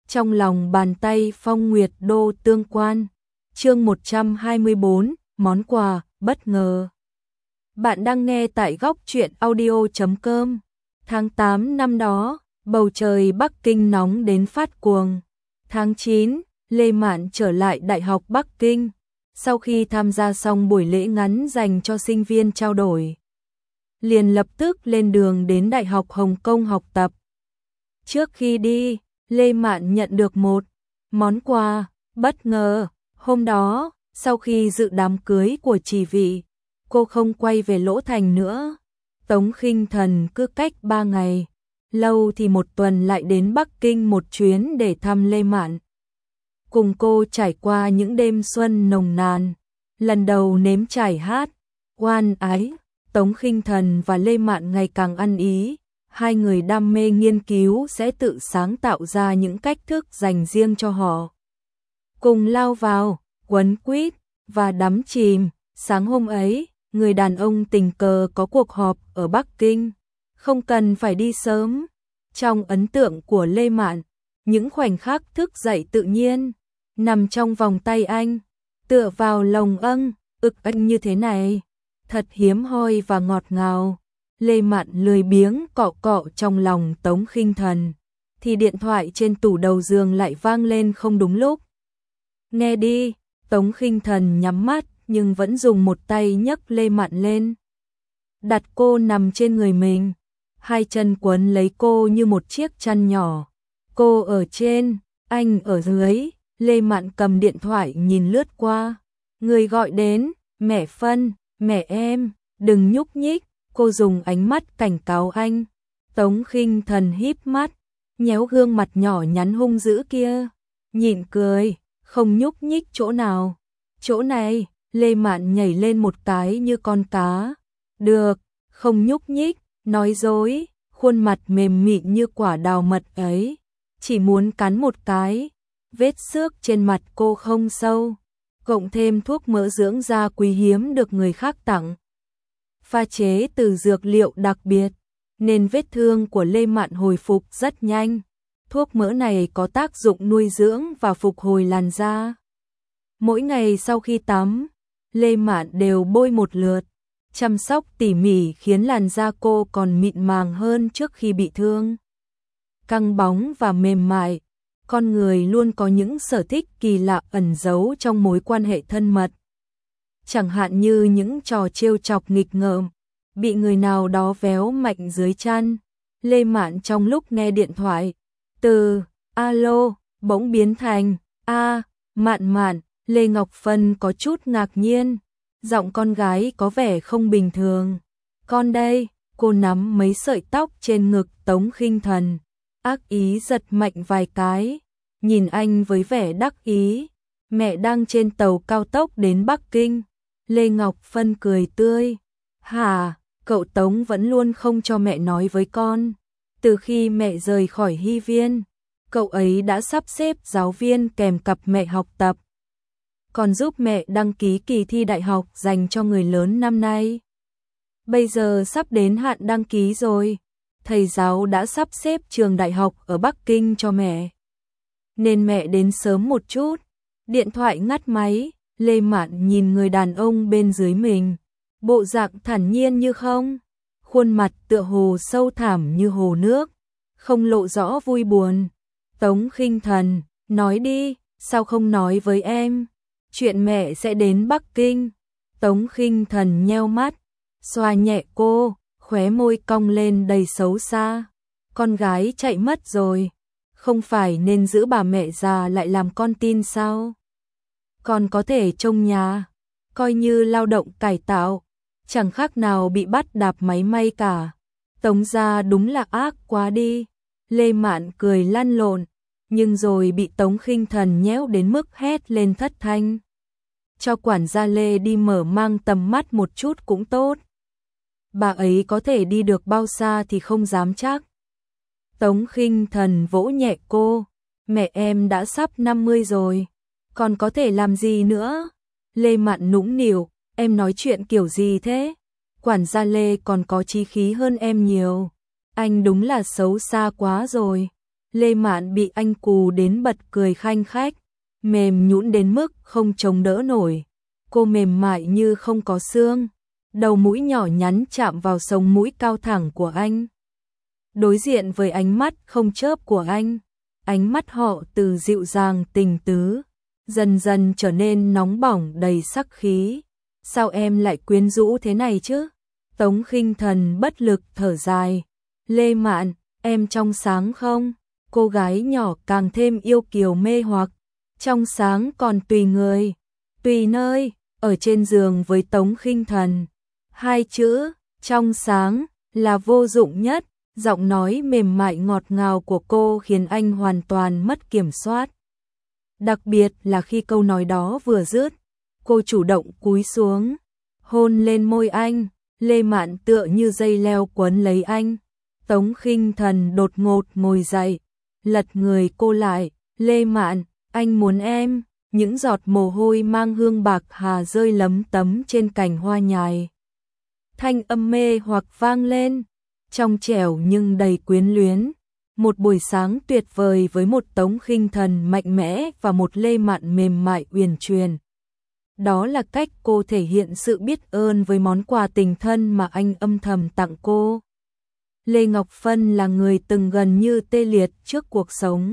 trong lòng bàn tay Phong Nguyệt Đô tương quan. Chương 124, món quà bất ngờ. Bạn đang nghe tại góc truyện audio.com. Tháng 8 năm đó, bầu trời Bắc Kinh nóng đến phát cuồng. Tháng 9, Lê Mạn trở lại Đại học Bắc Kinh. Sau khi tham gia xong buổi lễ ngắn dành cho sinh viên trao đổi, liền lập tức lên đường đến Đại học Hồng Kông học tập. Trước khi đi, Lê Mạn nhận được một món quà bất ngờ. Hôm đó, sau khi dự đám cưới của Trì Vị, cô không quay về Lỗ Thành nữa. Tống Khinh Thần cứ cách 3 ngày, lâu thì một tuần lại đến Bắc Kinh một chuyến để thăm Lê Mạn. Cùng cô trải qua những đêm xuân nồng nàn, lần đầu nếm trải hát, oan ái, Tống Khinh Thần và Lê Mạn ngày càng ăn ý. Hai người đam mê nghiên cứu sẽ tự sáng tạo ra những cách thức dành riêng cho họ. Cùng lao vào, quấn quýt và đắm chìm. Sáng hôm ấy, người đàn ông tình cờ có cuộc họp ở Bắc Kinh, không cần phải đi sớm. Trong ấn tượng của Lê Mạn, những khoảnh khắc thức dậy tự nhiên, nằm trong vòng tay anh, tựa vào lồng ức anh như thế này, thật hiếm hoi và ngọt ngào. Lê Mạn lười biếng cọ cọ trong lòng Tống Khinh Thần, thì điện thoại trên tủ đầu giường lại vang lên không đúng lúc. Nghe đi, Tống Khinh Thần nhắm mắt nhưng vẫn dùng một tay nhấc Lê Mạn lên, đặt cô nằm trên người mình, hai chân quấn lấy cô như một chiếc chăn nhỏ. Cô ở trên, anh ở dưới. Lê Mạn cầm điện thoại nhìn lướt qua. Người gọi đến, mẹ Phân, mẹ em, đừng nhúc nhích. Cô dùng ánh mắt cảnh cáo anh. Tống Khinh Thần híp mắt, nhéo gương mặt nhỏ nhắn hung dữ kia, nhịn cười, không nhúc nhích chỗ nào. Chỗ này. Lê Mạn nhảy lên một cái như con cá. Được, không nhúc nhích, nói dối, khuôn mặt mềm mịn như quả đào mật ấy, chỉ muốn cắn một cái. Vết xước trên mặt cô không sâu, cộng thêm thuốc mỡ dưỡng da quý hiếm được người khác tặng, pha chế từ dược liệu đặc biệt, nên vết thương của Lê Mạn hồi phục rất nhanh. Thuốc mỡ này có tác dụng nuôi dưỡng và phục hồi làn da. Mỗi ngày sau khi tắm, Lê Mạn đều bôi một lượt, chăm sóc tỉ mỉ khiến làn da cô còn mịn màng hơn trước khi bị thương. Căng bóng và mềm mại, con người luôn có những sở thích kỳ lạ ẩn giấu trong mối quan hệ thân mật. Chẳng hạn như những trò trêu chọc nghịch ngợm, bị người nào đó véo mạnh dưới chăn. Lê Mạn trong lúc nghe điện thoại, từ alo bỗng biến thành a Mạn Mạn. Lê Ngọc Phân có chút ngạc nhiên, giọng con gái có vẻ không bình thường. Con đây. Cô nắm mấy sợi tóc trên ngực Tống Khinh Thần, ác ý giật mạnh vài cái, nhìn anh với vẻ đắc ý. Mẹ đang trên tàu cao tốc đến Bắc Kinh. Lê Ngọc Phân cười tươi. Hả, cậu Tống vẫn luôn không cho mẹ nói với con. Từ khi mẹ rời khỏi Hy Viên, cậu ấy đã sắp xếp giáo viên kèm cặp mẹ học tập, còn giúp mẹ đăng ký kỳ thi đại học dành cho người lớn năm nay. Bây giờ sắp đến hạn đăng ký rồi, thầy giáo đã sắp xếp trường đại học ở Bắc Kinh cho mẹ, nên mẹ đến sớm một chút. Điện thoại ngắt máy, Lê Mạn nhìn người đàn ông bên dưới mình, bộ dạng thản nhiên như không, khuôn mặt tựa hồ sâu thẳm như hồ nước, không lộ rõ vui buồn. Tống Khinh Thần, nói đi, sao không nói với em? Chuyện mẹ sẽ đến Bắc Kinh. Tống Khinh Thần nheo mắt, xoa nhẹ cô, khóe môi cong lên đầy xấu xa. Con gái chạy mất rồi, không phải nên giữ bà mẹ già lại làm con tin sao? Con có thể trông nhà, coi như lao động cải tạo, chẳng khác nào bị bắt đạp máy may cả. Tống gia đúng là ác quá đi. Lê Mạn cười lăn lộn, nhưng rồi bị Tống Khinh Thần nhéo đến mức hét lên thất thanh. Cho quản gia Lê đi mở mang tầm mắt một chút cũng tốt. Bà ấy có thể đi được bao xa thì không dám chắc. Tống Khinh Thần vỗ nhẹ cô. Mẹ em đã sắp 50 rồi, còn có thể làm gì nữa? Lê Mạn nũng nịu, em nói chuyện kiểu gì thế? Quản gia Lê còn có chí khí hơn em nhiều. Anh đúng là xấu xa quá rồi. Lê Mạn bị anh cù đến bật cười khanh khách, mềm nhũn đến mức không chống đỡ nổi. Cô mềm mại như không có xương, đầu mũi nhỏ nhắn chạm vào sống mũi cao thẳng của anh. Đối diện với ánh mắt không chớp của anh, ánh mắt họ từ dịu dàng tình tứ, dần dần trở nên nóng bỏng đầy sắc khí. Sao em lại quyến rũ thế này chứ? Tống Khinh Thần bất lực thở dài. Lê Mạn, em trong sáng không? Cô gái nhỏ càng thêm yêu kiều mê hoặc. Trong sáng còn tùy người, tùy nơi, ở trên giường với Tống Khinh Thần. Hai chữ, trong sáng, là vô dụng nhất. Giọng nói mềm mại ngọt ngào của cô khiến anh hoàn toàn mất kiểm soát. Đặc biệt là khi câu nói đó vừa dứt, cô chủ động cúi xuống, hôn lên môi anh. Lê Mạn tựa như dây leo quấn lấy anh. Tống Khinh Thần đột ngột ngồi dậy, lật người cô lại. Lê Mạn, anh muốn em. Những giọt mồ hôi mang hương bạc hà rơi lấm tấm trên cành hoa nhài. Thanh âm mê hoặc vang lên, trong trẻo nhưng đầy quyến luyến. Một buổi sáng tuyệt vời với một Tống Khinh Thần mạnh mẽ và một Lê Mạn mềm mại uyển chuyển. Đó là cách cô thể hiện sự biết ơn với món quà tình thân mà anh âm thầm tặng cô. Lê Ngọc Phân là người từng gần như tê liệt trước cuộc sống.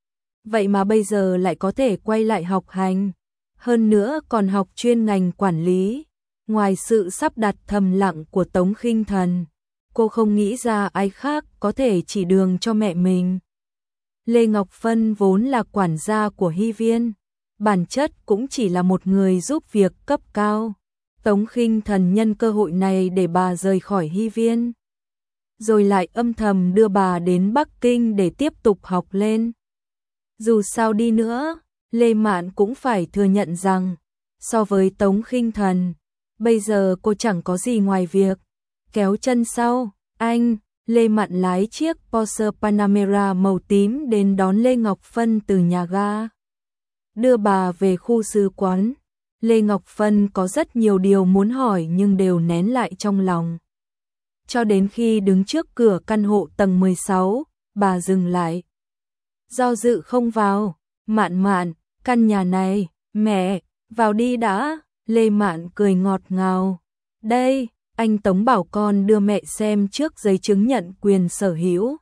Vậy mà bây giờ lại có thể quay lại học hành. Hơn nữa còn học chuyên ngành quản lý. Ngoài sự sắp đặt thầm lặng của Tống Khinh Thần, cô không nghĩ ra ai khác có thể chỉ đường cho mẹ mình. Lê Ngọc Phân vốn là quản gia của Hy Viên, bản chất cũng chỉ là một người giúp việc cấp cao. Tống Khinh Thần nhân cơ hội này để bà rời khỏi Hy Viên, rồi lại âm thầm đưa bà đến Bắc Kinh để tiếp tục học lên. Dù sao đi nữa, Lê Mạn cũng phải thừa nhận rằng, so với Tống Khinh Thần, bây giờ cô chẳng có gì ngoài việc kéo chân sau. Anh, Lê Mạn lái chiếc Porsche Panamera màu tím đến đón Lê Ngọc Phân từ nhà ga, đưa bà về khu sứ quán. Lê Ngọc Phân có rất nhiều điều muốn hỏi nhưng đều nén lại trong lòng. Cho đến khi đứng trước cửa căn hộ tầng 16, bà dừng lại. Do dự không vào. Mạn Mạn, căn nhà này, mẹ, vào đi đã. Lê Mạn cười ngọt ngào. Đây, anh Tống bảo con đưa mẹ xem trước giấy chứng nhận quyền sở hữu,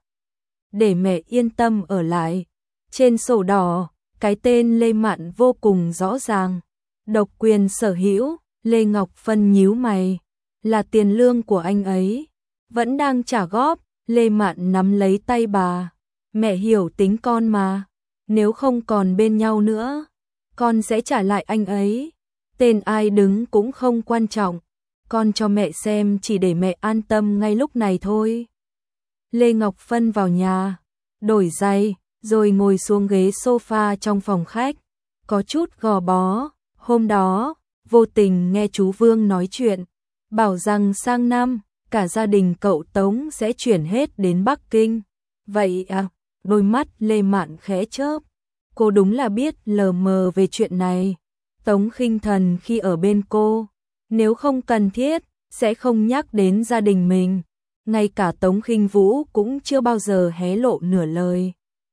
để mẹ yên tâm ở lại. Trên sổ đỏ, cái tên Lê Mạn vô cùng rõ ràng. Độc quyền sở hữu. Lê Ngọc Phân nhíu mày. Là tiền lương của anh ấy, vẫn đang trả góp. Lê Mạn nắm lấy tay bà. Mẹ hiểu tính con mà. Nếu không còn bên nhau nữa, con sẽ trả lại anh ấy. Tên ai đứng cũng không quan trọng. Con cho mẹ xem chỉ để mẹ an tâm ngay lúc này thôi. Lê Ngọc Phân vào nhà, đổi giày, rồi ngồi xuống ghế sofa trong phòng khách. Có chút gò bó. Hôm đó, vô tình nghe chú Vương nói chuyện, bảo rằng sang năm, cả gia đình cậu Tống sẽ chuyển hết đến Bắc Kinh. Vậy à? Đôi mắt Lê Mạn khẽ chớp. Cô đúng là biết lờ mờ về chuyện này. Tống Khinh Thần khi ở bên cô, nếu không cần thiết, sẽ không nhắc đến gia đình mình. Ngay cả Tống Khinh Vũ cũng chưa bao giờ hé lộ nửa lời.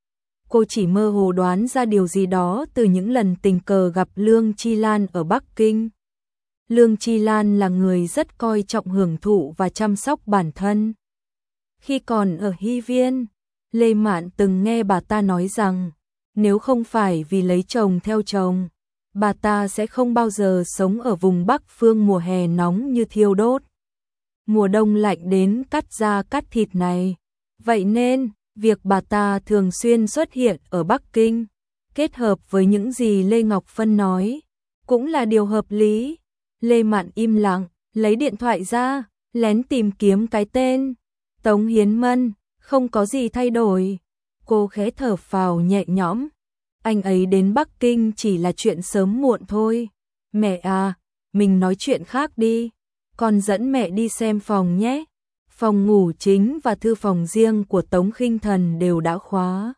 Cô chỉ mơ hồ đoán ra điều gì đó từ những lần tình cờ gặp Lương Chi Lan ở Bắc Kinh. Lương Chi Lan là người rất coi trọng hưởng thụ và chăm sóc bản thân. Khi còn ở Hy Viên, Lê Mạn từng nghe bà ta nói rằng, nếu không phải vì lấy chồng theo chồng, bà ta sẽ không bao giờ sống ở vùng Bắc Phương mùa hè nóng như thiêu đốt, mùa đông lạnh đến cắt da cắt thịt này. Vậy nên, việc bà ta thường xuyên xuất hiện ở Bắc Kinh, kết hợp với những gì Lê Ngọc Phân nói, cũng là điều hợp lý. Lê Mạn im lặng, lấy điện thoại ra, lén tìm kiếm cái tên Tống Hiến Mân. Không có gì thay đổi. Cô khẽ thở phào nhẹ nhõm. Anh ấy đến Bắc Kinh chỉ là chuyện sớm muộn thôi. Mẹ à, mình nói chuyện khác đi. Con dẫn mẹ đi xem phòng nhé. Phòng ngủ chính và thư phòng riêng của Tống Khinh Thần đều đã khóa.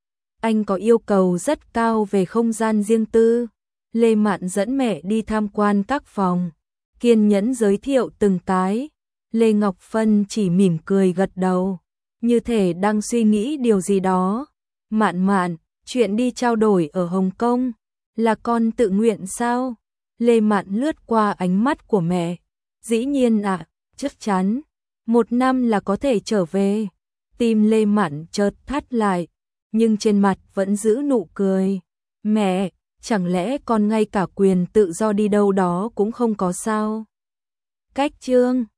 Anh có yêu cầu rất cao về không gian riêng tư. Lê Mạn dẫn mẹ đi tham quan các phòng, kiên nhẫn giới thiệu từng cái. Lê Ngọc Phân chỉ mỉm cười gật đầu, như thể đang suy nghĩ điều gì đó. Mạn Mạn, chuyện đi trao đổi ở Hồng Kông là con tự nguyện sao? Lê Mạn lướt qua ánh mắt của mẹ. Dĩ nhiên ạ, chắc chắn. 1 năm là có thể trở về. Tim Lê Mạn chợt thắt lại, nhưng trên mặt vẫn giữ nụ cười. Mẹ, chẳng lẽ con ngay cả quyền tự do đi đâu đó cũng không có sao? Cách chương